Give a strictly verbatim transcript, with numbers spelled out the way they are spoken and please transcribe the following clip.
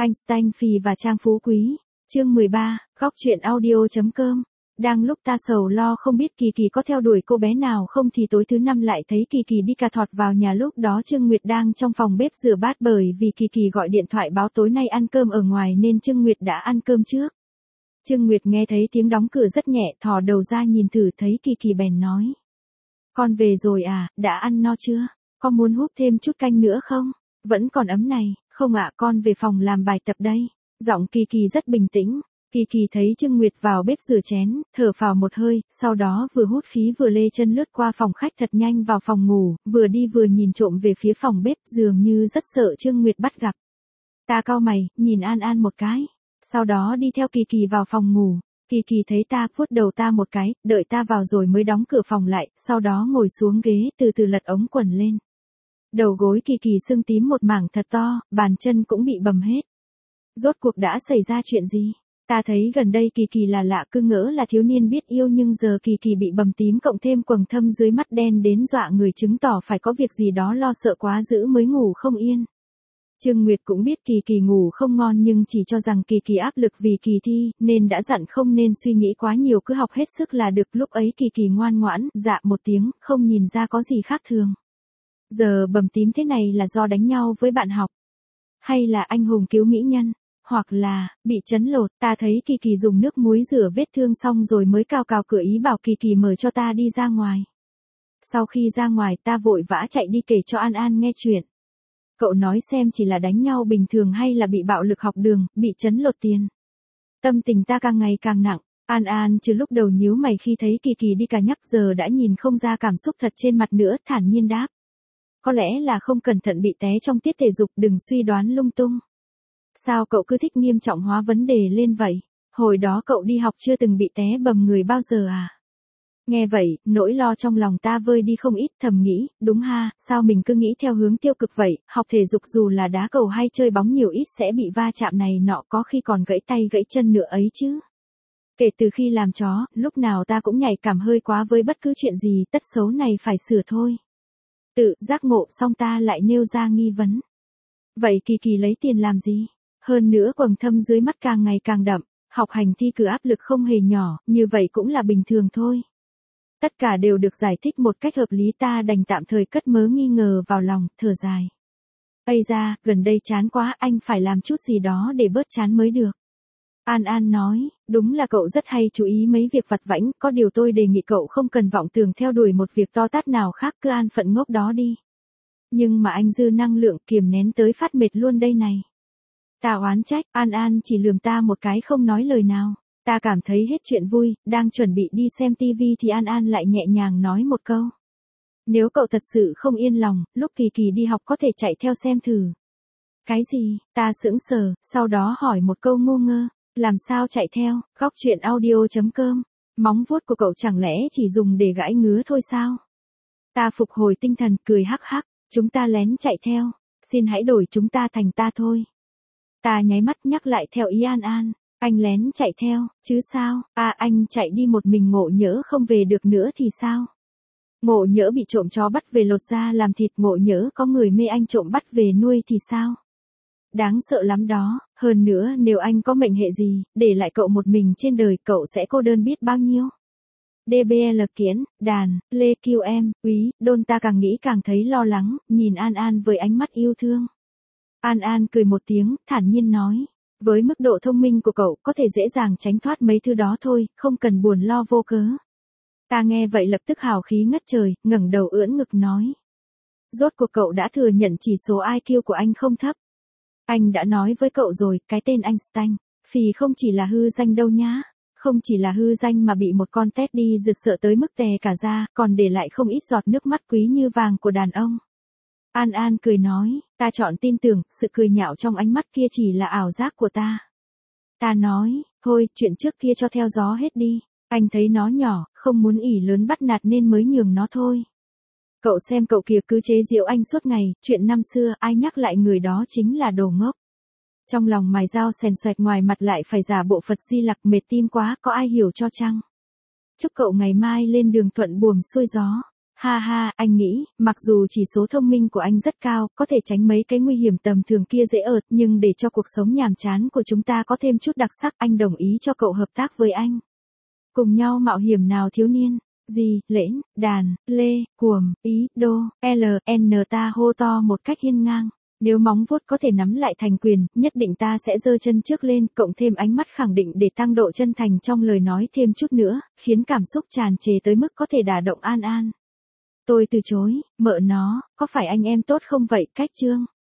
Einstein Phì và Trang Phú Quý. Chương mười ba, góc truyện audio.com. Đang lúc ta sầu lo không biết Kỳ Kỳ có theo đuổi cô bé nào không thì tối thứ năm lại thấy Kỳ Kỳ đi cà thọt vào nhà, lúc đó Trương Nguyệt đang trong phòng bếp rửa bát bởi vì Kỳ Kỳ gọi điện thoại báo tối nay ăn cơm ở ngoài nên Trương Nguyệt đã ăn cơm trước. Trương Nguyệt nghe thấy tiếng đóng cửa rất nhẹ, thò đầu ra nhìn thử thấy Kỳ Kỳ bèn nói. Con về rồi à, đã ăn no chưa? Có muốn húp thêm chút canh nữa không? Vẫn còn ấm này. Không ạ, con về phòng làm bài tập đây. Giọng Kỳ Kỳ rất bình tĩnh. Kỳ Kỳ thấy Trương Nguyệt vào bếp rửa chén, thở phào một hơi, sau đó vừa hút khí vừa lê chân lướt qua phòng khách thật nhanh vào phòng ngủ, vừa đi vừa nhìn trộm về phía phòng bếp, dường như rất sợ Trương Nguyệt bắt gặp. Ta cau mày, nhìn An An một cái, sau đó đi theo Kỳ Kỳ vào phòng ngủ. Kỳ Kỳ thấy ta, vuốt đầu ta một cái, đợi ta vào rồi mới đóng cửa phòng lại, sau đó ngồi xuống ghế, từ từ lật ống quần lên. Đầu gối Kỳ Kỳ sưng tím một mảng thật to, bàn chân cũng bị bầm hết. Rốt cuộc đã xảy ra chuyện gì? Ta thấy gần đây Kỳ Kỳ là lạ, cứ ngỡ là thiếu niên biết yêu nhưng giờ Kỳ Kỳ bị bầm tím cộng thêm quầng thâm dưới mắt đen đến dọa người, chứng tỏ phải có việc gì đó lo sợ quá dữ mới ngủ không yên. Trương Nguyệt cũng biết Kỳ Kỳ ngủ không ngon nhưng chỉ cho rằng Kỳ Kỳ áp lực vì kỳ thi, nên đã dặn không nên suy nghĩ quá nhiều, cứ học hết sức là được. Lúc ấy Kỳ Kỳ ngoan ngoãn, dạ một tiếng, không nhìn ra có gì khác thường. Giờ bầm tím thế này là do đánh nhau với bạn học? Hay là anh hùng cứu mỹ nhân? Hoặc là, bị chấn lột? Ta thấy Kỳ Kỳ dùng nước muối rửa vết thương xong rồi mới cào cào cửa, ý bảo Kỳ Kỳ mở cho ta đi ra ngoài. Sau khi ra ngoài ta vội vã chạy đi kể cho An An nghe chuyện. Cậu nói xem chỉ là đánh nhau bình thường hay là bị bạo lực học đường, bị chấn lột tiền. Tâm tình ta càng ngày càng nặng. An An trừ lúc đầu nhíu mày khi thấy Kỳ Kỳ đi cà nhắc giờ đã nhìn không ra cảm xúc thật trên mặt nữa, thản nhiên đáp. Có lẽ là không cẩn thận bị té trong tiết thể dục, đừng suy đoán lung tung. Sao cậu cứ thích nghiêm trọng hóa vấn đề lên vậy? Hồi đó cậu đi học chưa từng bị té bầm người bao giờ à? Nghe vậy, nỗi lo trong lòng ta vơi đi không ít, thầm nghĩ, đúng ha, sao mình cứ nghĩ theo hướng tiêu cực vậy, học thể dục dù là đá cầu hay chơi bóng nhiều ít sẽ bị va chạm này nọ, có khi còn gãy tay gãy chân nữa ấy chứ. Kể từ khi làm chó, lúc nào ta cũng nhạy cảm hơi quá với bất cứ chuyện gì, tất xấu này phải sửa thôi. Tự giác ngộ xong ta lại nêu ra nghi vấn. Vậy Kỳ Kỳ lấy tiền làm gì? Hơn nữa quầng thâm dưới mắt càng ngày càng đậm, học hành thi cử áp lực không hề nhỏ, như vậy cũng là bình thường thôi. Tất cả đều được giải thích một cách hợp lý, ta đành tạm thời cất mớ nghi ngờ vào lòng, thở dài. Ây da, gần đây chán quá, anh phải làm chút gì đó để bớt chán mới được. An An nói, đúng là cậu rất hay chú ý mấy việc vặt vãnh, có điều tôi đề nghị cậu không cần vọng tưởng theo đuổi một việc to tát nào khác, cứ an phận ngốc đó đi. Nhưng mà anh dư năng lượng, kiềm nén tới phát mệt luôn đây này. Ta oán trách, An An chỉ lườm ta một cái không nói lời nào. Ta cảm thấy hết chuyện vui, đang chuẩn bị đi xem tivi thì An An lại nhẹ nhàng nói một câu. Nếu cậu thật sự không yên lòng, lúc Kỳ Kỳ đi học có thể chạy theo xem thử. Cái gì? Ta sững sờ, sau đó hỏi một câu ngu ngơ. Làm sao chạy theo? Góc truyện audio.com. Móng vuốt của cậu chẳng lẽ chỉ dùng để gãi ngứa thôi sao? Ta phục hồi tinh thần, cười hắc hắc. Chúng ta lén chạy theo. Xin hãy đổi chúng ta thành ta thôi. Ta nháy mắt nhắc lại theo ý An An. Anh lén chạy theo, chứ sao? À, anh chạy đi một mình, Ngộ Nhỡ không về được nữa thì sao? Ngộ Nhỡ bị trộm chó bắt về lột ra làm thịt, Ngộ Nhỡ có người mê anh trộm bắt về nuôi thì sao? Đáng sợ lắm đó, hơn nữa nếu anh có mệnh hệ gì, để lại cậu một mình trên đời, cậu sẽ cô đơn biết bao nhiêu. đê bê lờ Kiễn, đàn, Lê Kiêu Em, Úy, Đôn. Ta càng nghĩ càng thấy lo lắng, nhìn An An với ánh mắt yêu thương. An An cười một tiếng, thản nhiên nói. Với mức độ thông minh của cậu, có thể dễ dàng tránh thoát mấy thứ đó thôi, không cần buồn lo vô cớ. Ta nghe vậy lập tức hào khí ngất trời, ngẩng đầu ưỡn ngực nói. Rốt cuộc cậu đã thừa nhận chỉ số i kiu của anh không thấp. Anh đã nói với cậu rồi, cái tên Einstein Phì không chỉ là hư danh đâu nhá. Không chỉ là hư danh mà bị một con Teddy rực sợ tới mức tè cả da, còn để lại không ít giọt nước mắt quý như vàng của đàn ông. An An cười nói, ta chọn tin tưởng, sự cười nhạo trong ánh mắt kia chỉ là ảo giác của ta. Ta nói, thôi, chuyện trước kia cho theo gió hết đi, anh thấy nó nhỏ, không muốn ỉ lớn bắt nạt nên mới nhường nó thôi. Cậu xem cậu kìa, cứ chế giễu anh suốt ngày, chuyện năm xưa ai nhắc lại người đó chính là đồ ngốc. Trong lòng mài dao xèn xoẹt, ngoài mặt lại phải giả bộ Phật Di Lặc, mệt tim quá, có ai hiểu cho chăng? Chúc cậu ngày mai lên đường thuận buồm xuôi gió. Ha ha, anh nghĩ, mặc dù chỉ số thông minh của anh rất cao, có thể tránh mấy cái nguy hiểm tầm thường kia dễ ợt, nhưng để cho cuộc sống nhàm chán của chúng ta có thêm chút đặc sắc, anh đồng ý cho cậu hợp tác với anh. Cùng nhau mạo hiểm nào thiếu niên? Gì, lễn, đàn, lê, cuồm, ý, đô, l, n ta hô to một cách hiên ngang. Nếu móng vuốt có thể nắm lại thành quyền, nhất định ta sẽ giơ chân trước lên, cộng thêm ánh mắt khẳng định để tăng độ chân thành trong lời nói thêm chút nữa, khiến cảm xúc tràn trề tới mức có thể đả động An An. Tôi từ chối, mợ nó, có phải anh em tốt không vậy, Cách Trương?